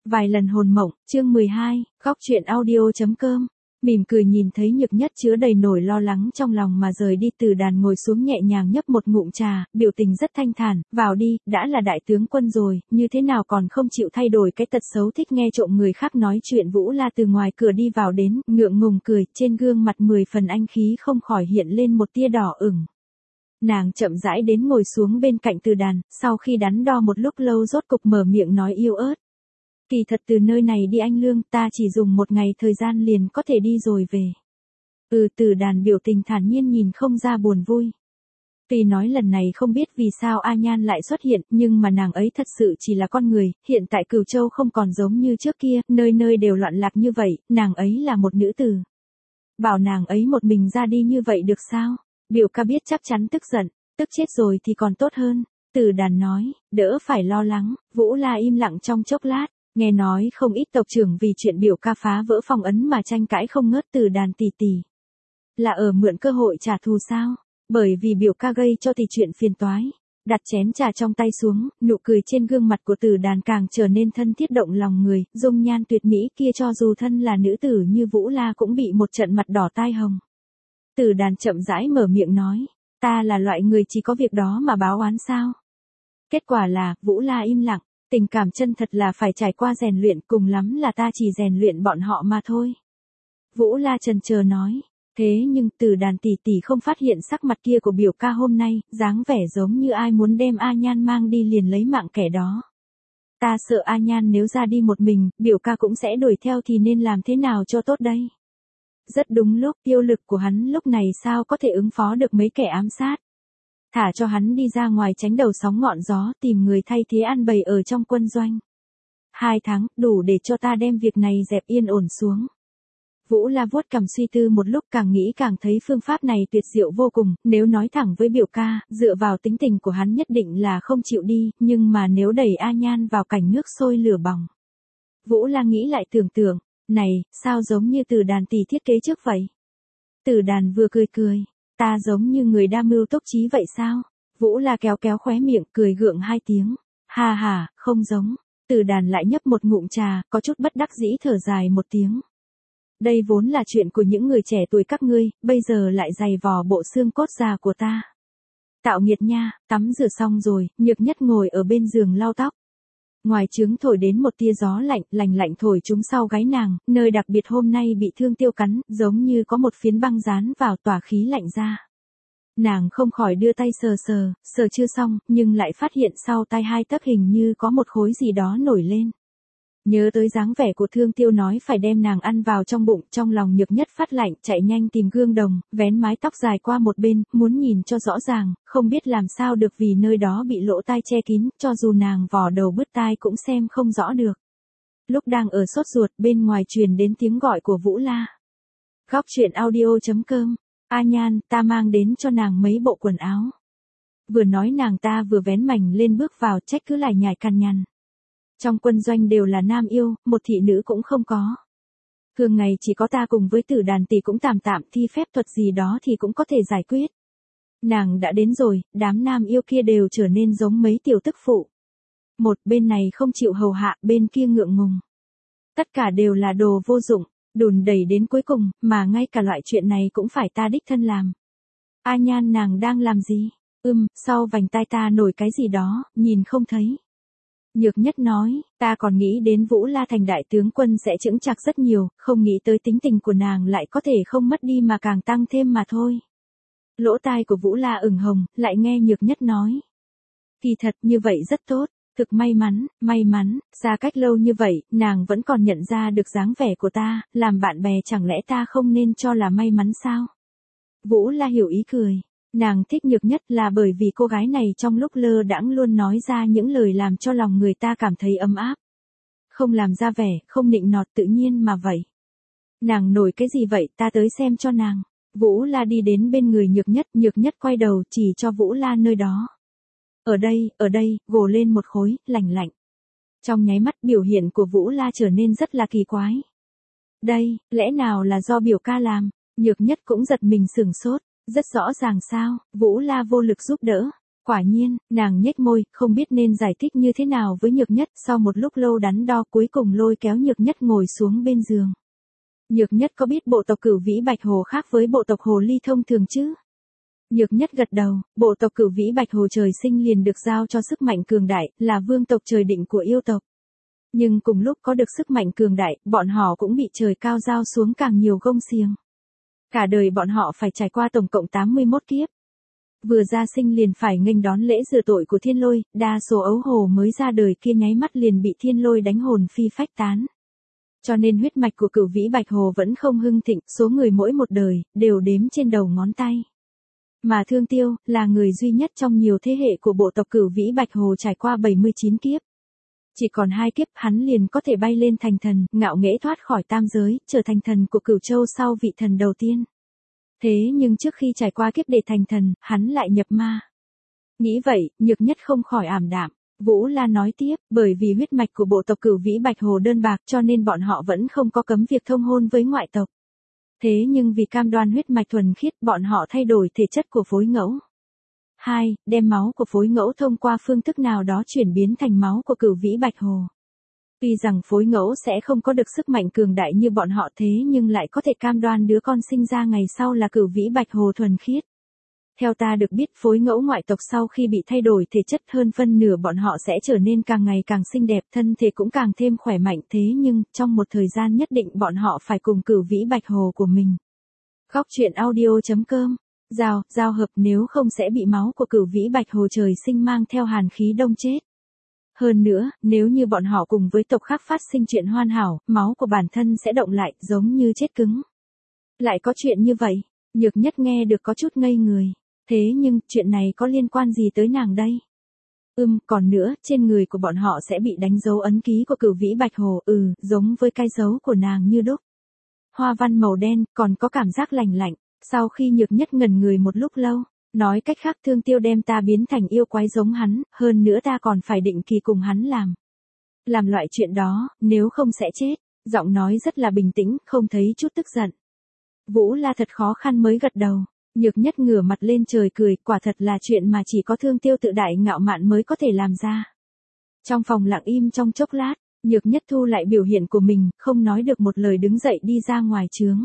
Vài lần hồn mộng, chương 12, góc truyện audio.com. Mỉm cười nhìn thấy Nhược Nhất chứa đầy nỗi lo lắng trong lòng mà rời đi. Từ Đàn ngồi xuống nhẹ nhàng nhấp một ngụm trà, biểu tình rất thanh thản, vào đi, đã là đại tướng quân rồi, như thế nào còn không chịu thay đổi cái tật xấu thích nghe trộm người khác nói chuyện. Vũ La từ ngoài cửa đi vào đến, ngượng ngùng cười, trên gương mặt 10 phần anh khí không khỏi hiện lên một tia đỏ ửng. Nàng chậm rãi đến ngồi xuống bên cạnh Từ Đàn, sau khi đắn đo một lúc lâu rốt cục mở miệng nói yếu ớt. Kỳ thật từ nơi này đi anh Lương, ta chỉ dùng một ngày thời gian liền có thể đi rồi về. Từ Đàn biểu tình thản nhiên nhìn không ra buồn vui. Tuy nói lần này không biết vì sao A Nhan lại xuất hiện, nhưng mà nàng ấy thật sự chỉ là con người, hiện tại Cửu Châu không còn giống như trước kia, nơi nơi đều loạn lạc như vậy, nàng ấy là một nữ tử. Bảo nàng ấy một mình ra đi như vậy được sao? Biểu ca biết chắc chắn tức giận, tức chết rồi thì còn tốt hơn. Từ Đàn nói, đỡ phải lo lắng. Vũ La im lặng trong chốc lát. Nghe nói không ít tộc trưởng vì chuyện biểu ca phá vỡ phong ấn mà tranh cãi không ngớt. Từ Đàn tỷ tỷ. Là ở mượn cơ hội trả thù sao? Bởi vì biểu ca gây cho thì chuyện phiền toái. Đặt chén trà trong tay xuống, nụ cười trên gương mặt của Từ Đàn càng trở nên thân thiết động lòng người, dung nhan tuyệt mỹ kia cho dù thân là nữ tử như Vũ La cũng bị một trận mặt đỏ tai hồng. Từ Đàn chậm rãi mở miệng nói, ta là loại người chỉ có việc đó mà báo oán sao? Kết quả là, Vũ La im lặng. Tình cảm chân thật là phải trải qua rèn luyện, cùng lắm là ta chỉ rèn luyện bọn họ mà thôi. Vũ La chần chờ nói, thế nhưng Từ Đàn tỷ tỷ không phát hiện sắc mặt kia của biểu ca hôm nay, dáng vẻ giống như ai muốn đem A Nhan mang đi liền lấy mạng kẻ đó. Ta sợ A Nhan nếu ra đi một mình, biểu ca cũng sẽ đuổi theo thì nên làm thế nào cho tốt đây? Rất đúng lúc, tiêu lực của hắn lúc này sao có thể ứng phó được mấy kẻ ám sát. Thả cho hắn đi ra ngoài tránh đầu sóng ngọn gió, tìm người thay thế ăn bầy ở trong quân doanh. 2 tháng, đủ để cho ta đem việc này dẹp yên ổn xuống. Vũ La vuốt cằm suy tư một lúc, càng nghĩ càng thấy phương pháp này tuyệt diệu vô cùng. Nếu nói thẳng với biểu ca, dựa vào tính tình của hắn nhất định là không chịu đi, nhưng mà nếu đẩy A Nhan vào cảnh nước sôi lửa bỏng. Vũ La nghĩ lại tưởng tượng, này, sao giống như Từ Đàn tỷ thiết kế trước vậy? Từ Đàn vừa cười cười. Ta giống như người đa mưu túc trí vậy sao? Vũ La kéo kéo khóe miệng, cười gượng 2 tiếng. Ha ha, không giống. Từ Đàn lại nhấp một ngụm trà, có chút bất đắc dĩ thở dài một tiếng. Đây vốn là chuyện của những người trẻ tuổi các ngươi, bây giờ lại giày vò bộ xương cốt già của ta. Tạo nghiệt nha. Tắm rửa xong rồi, Nhược Nhất ngồi ở bên giường lau tóc. Ngoài trướng thổi đến một tia gió lạnh, lạnh lạnh thổi trúng sau gáy nàng, nơi đặc biệt hôm nay bị thương tiêu cắn, giống như có một phiến băng dán vào tỏa khí lạnh ra. Nàng không khỏi đưa tay sờ chưa xong, nhưng lại phát hiện sau tay 2 tấc hình như có một khối gì đó nổi lên. Nhớ tới dáng vẻ của Thương Tiêu nói phải đem nàng ăn vào trong bụng, trong lòng Nhược Nhất phát lạnh, chạy nhanh tìm gương đồng, vén mái tóc dài qua một bên, muốn nhìn cho rõ ràng, không biết làm sao được vì nơi đó bị lỗ tai che kín, cho dù nàng vò đầu bứt tai cũng xem không rõ được. Lúc đang ở sốt ruột, bên ngoài truyền đến tiếng gọi của Vũ La. Góc truyện audio.com. A Nhan, ta mang đến cho nàng mấy bộ quần áo. Vừa nói nàng ta vừa vén mảnh lên bước vào, trách cứ lải nhải cằn nhằn. Trong quân doanh đều là nam yêu, một thị nữ cũng không có. Thường ngày chỉ có ta cùng với Từ Đàn tỷ cũng tạm thi phép thuật gì đó thì cũng có thể giải quyết. Nàng đã đến rồi, đám nam yêu kia đều trở nên giống mấy tiểu tức phụ. Một bên này không chịu hầu hạ, bên kia ngượng ngùng. Tất cả đều là đồ vô dụng, đùn đẩy đến cuối cùng, mà ngay cả loại chuyện này cũng phải ta đích thân làm. A Nhan nàng đang làm gì? Sau vành tai ta nổi cái gì đó, nhìn không thấy. Nhược Nhất nói, ta còn nghĩ đến Vũ La thành đại tướng quân sẽ chững chạc rất nhiều, không nghĩ tới tính tình của nàng lại có thể không mất đi mà càng tăng thêm mà thôi. Lỗ tai của Vũ La ửng hồng, lại nghe Nhược Nhất nói. Kỳ thật như vậy rất tốt, thực may mắn, xa cách lâu như vậy, nàng vẫn còn nhận ra được dáng vẻ của ta, làm bạn bè chẳng lẽ ta không nên cho là may mắn sao? Vũ La hiểu ý cười. Nàng thích Nhược Nhất là bởi vì cô gái này trong lúc lơ đãng luôn nói ra những lời làm cho lòng người ta cảm thấy ấm áp. Không làm ra vẻ, không nịnh nọt, tự nhiên mà vậy. Nàng nổi cái gì vậy, ta tới xem cho nàng. Vũ La đi đến bên người Nhược Nhất quay đầu chỉ cho Vũ La nơi đó. Ở đây, gồ lên một khối, lạnh lạnh. Trong nháy mắt biểu hiện của Vũ La trở nên rất là kỳ quái. Đây, lẽ nào là do biểu ca làm? Nhược Nhất cũng giật mình sửng sốt. Rất rõ ràng sao, Vũ La vô lực giúp đỡ. Quả nhiên, nàng nhếch môi, không biết nên giải thích như thế nào với Nhược Nhất, sau một lúc lâu đắn đo cuối cùng lôi kéo Nhược Nhất ngồi xuống bên giường. Nhược Nhất có biết bộ tộc Cửu Vĩ Bạch Hồ khác với bộ tộc Hồ Ly thông thường chứ? Nhược Nhất gật đầu, bộ tộc Cửu Vĩ Bạch Hồ trời sinh liền được giao cho sức mạnh cường đại, là vương tộc trời định của yêu tộc. Nhưng cùng lúc có được sức mạnh cường đại, bọn họ cũng bị trời cao giao xuống càng nhiều gông xiềng. Cả đời bọn họ phải trải qua tổng cộng 81 kiếp. Vừa ra sinh liền phải nghênh đón lễ rửa tội của thiên lôi, đa số ấu hồ mới ra đời kia nháy mắt liền bị thiên lôi đánh hồn phi phách tán. Cho nên huyết mạch của Cửu Vĩ Bạch Hồ vẫn không hưng thịnh, số người mỗi một đời, đều đếm trên đầu ngón tay. Mà Thương Tiêu, là người duy nhất trong nhiều thế hệ của bộ tộc Cửu Vĩ Bạch Hồ trải qua 79 kiếp. Chỉ còn 2 kiếp hắn liền có thể bay lên thành thần, ngạo nghễ thoát khỏi tam giới, trở thành thần của Cửu Châu sau vị thần đầu tiên. Thế nhưng trước khi trải qua kiếp để thành thần, hắn lại nhập ma. Nghĩ vậy, Nhược Nhất không khỏi ảm đạm. Vũ La nói tiếp, bởi vì huyết mạch của bộ tộc Cửu Vĩ Bạch Hồ đơn bạc cho nên bọn họ vẫn không có cấm việc thông hôn với ngoại tộc. Thế nhưng vì cam đoan huyết mạch thuần khiết bọn họ thay đổi thể chất của phối ngẫu. 2. Đem máu của phối ngẫu thông qua phương thức nào đó chuyển biến thành máu của Cửu Vĩ Bạch Hồ. Tuy rằng phối ngẫu sẽ không có được sức mạnh cường đại như bọn họ thế nhưng lại có thể cam đoan đứa con sinh ra ngày sau là Cửu Vĩ Bạch Hồ thuần khiết. Theo ta được biết phối ngẫu ngoại tộc sau khi bị thay đổi thể chất hơn phân nửa bọn họ sẽ trở nên càng ngày càng xinh đẹp, thân thể cũng càng thêm khỏe mạnh thế nhưng trong một thời gian nhất định bọn họ phải cùng Cửu Vĩ Bạch Hồ của mình. Góc truyện audio.com Giao hợp nếu không sẽ bị máu của Cửu Vĩ Bạch Hồ trời sinh mang theo hàn khí đông chết. Hơn nữa, nếu như bọn họ cùng với tộc khác phát sinh chuyện hoàn hảo, máu của bản thân sẽ động lại giống như chết cứng. Lại có chuyện như vậy, Nhược Nhất nghe được có chút ngây người. Thế nhưng, chuyện này có liên quan gì tới nàng đây? Còn nữa, trên người của bọn họ sẽ bị đánh dấu ấn ký của Cửu Vĩ Bạch Hồ, giống với cái dấu của nàng như đúc. Hoa văn màu đen, còn có cảm giác lành lạnh. Sau khi Nhược Nhất ngẩn người một lúc lâu, nói cách khác Thương Tiêu đem ta biến thành yêu quái giống hắn, hơn nữa ta còn phải định kỳ cùng hắn làm. Làm loại chuyện đó, nếu không sẽ chết. Giọng nói rất là bình tĩnh, không thấy chút tức giận. Vũ La thật khó khăn mới gật đầu. Nhược Nhất ngửa mặt lên trời cười, quả thật là chuyện mà chỉ có Thương Tiêu tự đại ngạo mạn mới có thể làm ra. Trong phòng lặng im trong chốc lát, Nhược Nhất thu lại biểu hiện của mình, không nói được một lời đứng dậy đi ra ngoài trướng.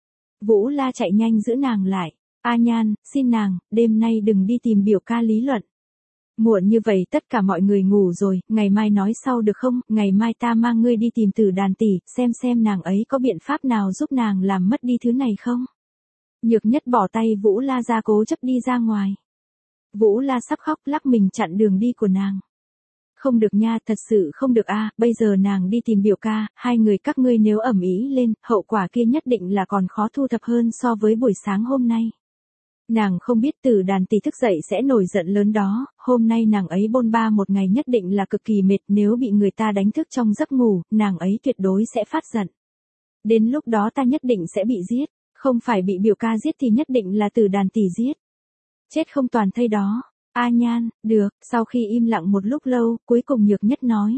Vũ La chạy nhanh giữ nàng lại. A Nhan, xin nàng, đêm nay đừng đi tìm biểu ca lý luận. Muộn như vậy tất cả mọi người ngủ rồi, ngày mai nói sau được không, ngày mai ta mang ngươi đi tìm Tử Đàn tỷ, xem nàng ấy có biện pháp nào giúp nàng làm mất đi thứ này không. Nhược Nhất bỏ tay Vũ La ra cố chấp đi ra ngoài. Vũ La sắp khóc lắc mình chặn đường đi của nàng. Không được nha, thật sự không được a, bây giờ nàng đi tìm biểu ca, hai người các ngươi nếu ầm ĩ lên, hậu quả kia nhất định là còn khó thu thập hơn so với buổi sáng hôm nay. Nàng không biết Tử Đàn tỷ thức dậy sẽ nổi giận lớn đó, hôm nay nàng ấy bôn ba một ngày nhất định là cực kỳ mệt, nếu bị người ta đánh thức trong giấc ngủ, nàng ấy tuyệt đối sẽ phát giận. Đến lúc đó ta nhất định sẽ bị giết, không phải bị biểu ca giết thì nhất định là Tử Đàn tỷ giết. Chết không toàn thây đó. A Nhan, được, sau khi im lặng một lúc lâu, cuối cùng Nhược Nhất nói.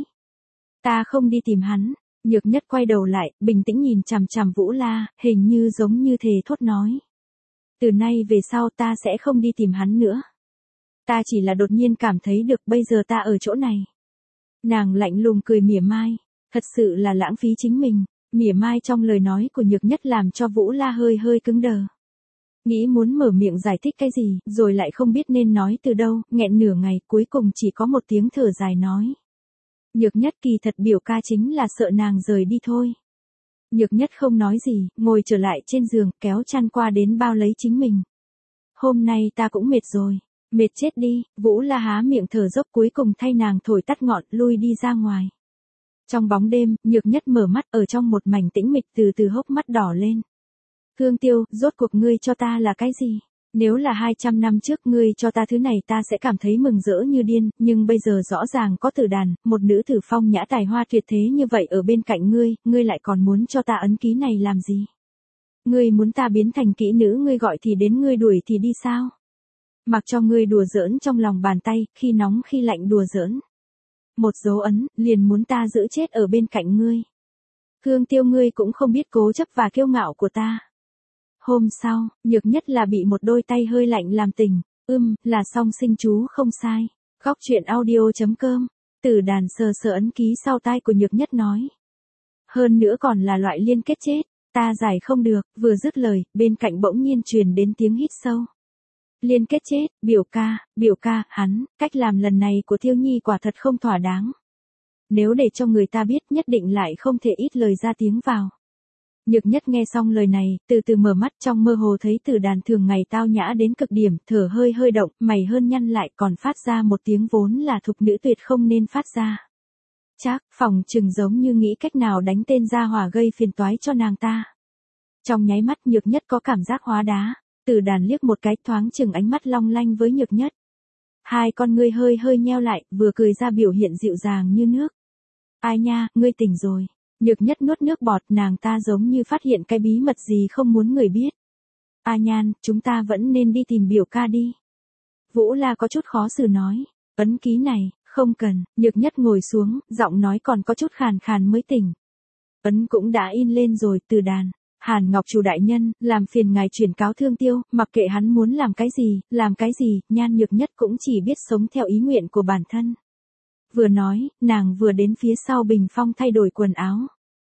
Ta không đi tìm hắn. Nhược Nhất quay đầu lại, bình tĩnh nhìn chằm chằm Vũ La, hình như giống như thề thốt nói. Từ nay về sau ta sẽ không đi tìm hắn nữa. Ta chỉ là đột nhiên cảm thấy được bây giờ ta ở chỗ này. Nàng lạnh lùng cười mỉa mai, thật sự là lãng phí chính mình. Mỉa mai trong lời nói của Nhược Nhất làm cho Vũ La hơi cứng đờ. Nghĩ muốn mở miệng giải thích cái gì, rồi lại không biết nên nói từ đâu, nghẹn nửa ngày, cuối cùng chỉ có một tiếng thở dài nói. Nhược Nhất kỳ thật biểu ca chính là sợ nàng rời đi thôi. Nhược Nhất không nói gì, ngồi trở lại trên giường, kéo chăn qua đến bao lấy chính mình. Hôm nay ta cũng mệt rồi. Mệt chết đi, Vũ La há miệng thở dốc cuối cùng thay nàng thổi tắt ngọn, lui đi ra ngoài. Trong bóng đêm, Nhược Nhất mở mắt ở trong một mảnh tĩnh mịch từ từ hốc mắt đỏ lên. Thương Tiêu, rốt cuộc ngươi cho ta là cái gì? Nếu là 200 năm trước ngươi cho ta thứ này ta sẽ cảm thấy mừng rỡ như điên, nhưng bây giờ rõ ràng có Tử Đàn, một nữ tử phong nhã tài hoa tuyệt thế như vậy ở bên cạnh ngươi lại còn muốn cho ta ấn ký này làm gì? Ngươi muốn ta biến thành kỹ nữ ngươi gọi thì đến ngươi đuổi thì đi sao? Mặc cho ngươi đùa giỡn trong lòng bàn tay, khi nóng khi lạnh đùa giỡn. Một dấu ấn, liền muốn ta giữ chết ở bên cạnh ngươi. Thương Tiêu ngươi cũng không biết cố chấp và kiêu ngạo của ta. Hôm sau, Nhược Nhất là bị một đôi tay hơi lạnh làm tỉnh. Là song sinh chú không sai. Góc chuyện audio.com. Tử Đàn sờ sờ ấn ký sau tai của Nhược Nhất nói. Hơn nữa còn là loại liên kết chết, ta giải không được, vừa dứt lời, bên cạnh bỗng nhiên truyền đến tiếng hít sâu. Liên kết chết, biểu ca, hắn, cách làm lần này của Thiêu Nhi quả thật không thỏa đáng. Nếu để cho người ta biết nhất định lại không thể ít lời ra tiếng vào. Nhược Nhất nghe xong lời này, từ từ mở mắt, trong mơ hồ thấy Tử Đàn thường ngày tao nhã đến cực điểm, thở hơi động, mày hơn nhăn lại, còn phát ra một tiếng vốn là thục nữ tuyệt không nên phát ra. Chắc, phòng chừng giống như nghĩ cách nào đánh tên ra hỏa gây phiền toái cho nàng ta. Trong nháy mắt Nhược Nhất có cảm giác hóa đá, Tử Đàn liếc một cái thoáng chừng ánh mắt long lanh với Nhược Nhất. Hai con ngươi hơi nheo lại, vừa cười ra biểu hiện dịu dàng như nước. Ai nha, ngươi tỉnh rồi. Nhược Nhất nuốt nước bọt, nàng ta giống như phát hiện cái bí mật gì không muốn người biết. A Nhan, chúng ta vẫn nên đi tìm biểu ca đi. Vũ La có chút khó xử nói. Ấn ký này, không cần. Nhược Nhất ngồi xuống, giọng nói còn có chút khàn khàn mới tỉnh. Ấn cũng đã in lên rồi. Tử Đàn. Hàn Ngọc chủ đại nhân, làm phiền ngài chuyển cáo Thương Tiêu, mặc kệ hắn muốn làm cái gì, Nhan Nhược Nhất cũng chỉ biết sống theo ý nguyện của bản thân. Vừa nói, nàng vừa đến phía sau bình phong thay đổi quần áo.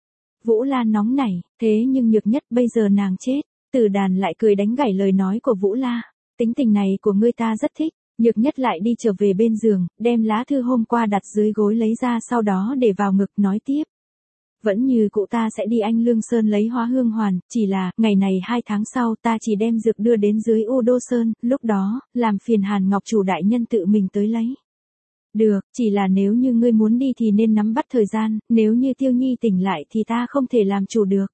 Vũ La nóng nảy, thế nhưng Nhược Nhất bây giờ nàng chết. Tử Đàn lại cười đánh gãy lời nói của Vũ La. Tính tình này của ngươi ta rất thích. Nhược Nhất lại đi trở về bên giường, đem lá thư hôm qua đặt dưới gối lấy ra, sau đó để vào ngực nói tiếp. Vẫn như cụ ta sẽ đi Anh Lương Sơn lấy hóa hương hoàn, chỉ là, ngày này 2 tháng sau ta chỉ đem dược đưa đến dưới U Đô Sơn, lúc đó, làm phiền Hàn Ngọc chủ đại nhân tự mình tới lấy. Được, chỉ là nếu như ngươi muốn đi thì nên nắm bắt thời gian, nếu như Tiêu Nhi tỉnh lại thì ta không thể làm chủ được.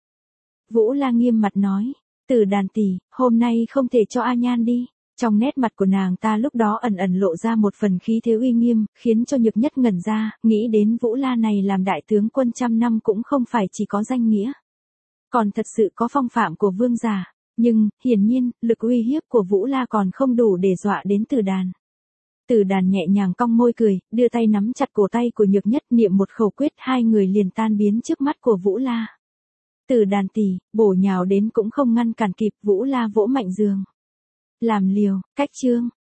Vũ La nghiêm mặt nói, Tử Đàn tỷ, hôm nay không thể cho A Nhan đi. Trong nét mặt của nàng ta lúc đó ẩn lộ ra một phần khí thế uy nghiêm, khiến cho Nhược Nhất ngẩn ra, nghĩ đến Vũ La này làm đại tướng quân trăm năm cũng không phải chỉ có danh nghĩa. Còn thật sự có phong phạm của vương giả, nhưng, hiển nhiên, lực uy hiếp của Vũ La còn không đủ để dọa đến Tử Đàn. Tử Đàn nhẹ nhàng cong môi cười, đưa tay nắm chặt cổ tay của Nhược Nhất, niệm một khẩu quyết, hai người liền tan biến trước mắt của Vũ La. Tử Đàn tỷ, bổ nhào đến cũng không ngăn cản kịp, Vũ La vỗ mạnh giường. Làm liều, cách chương.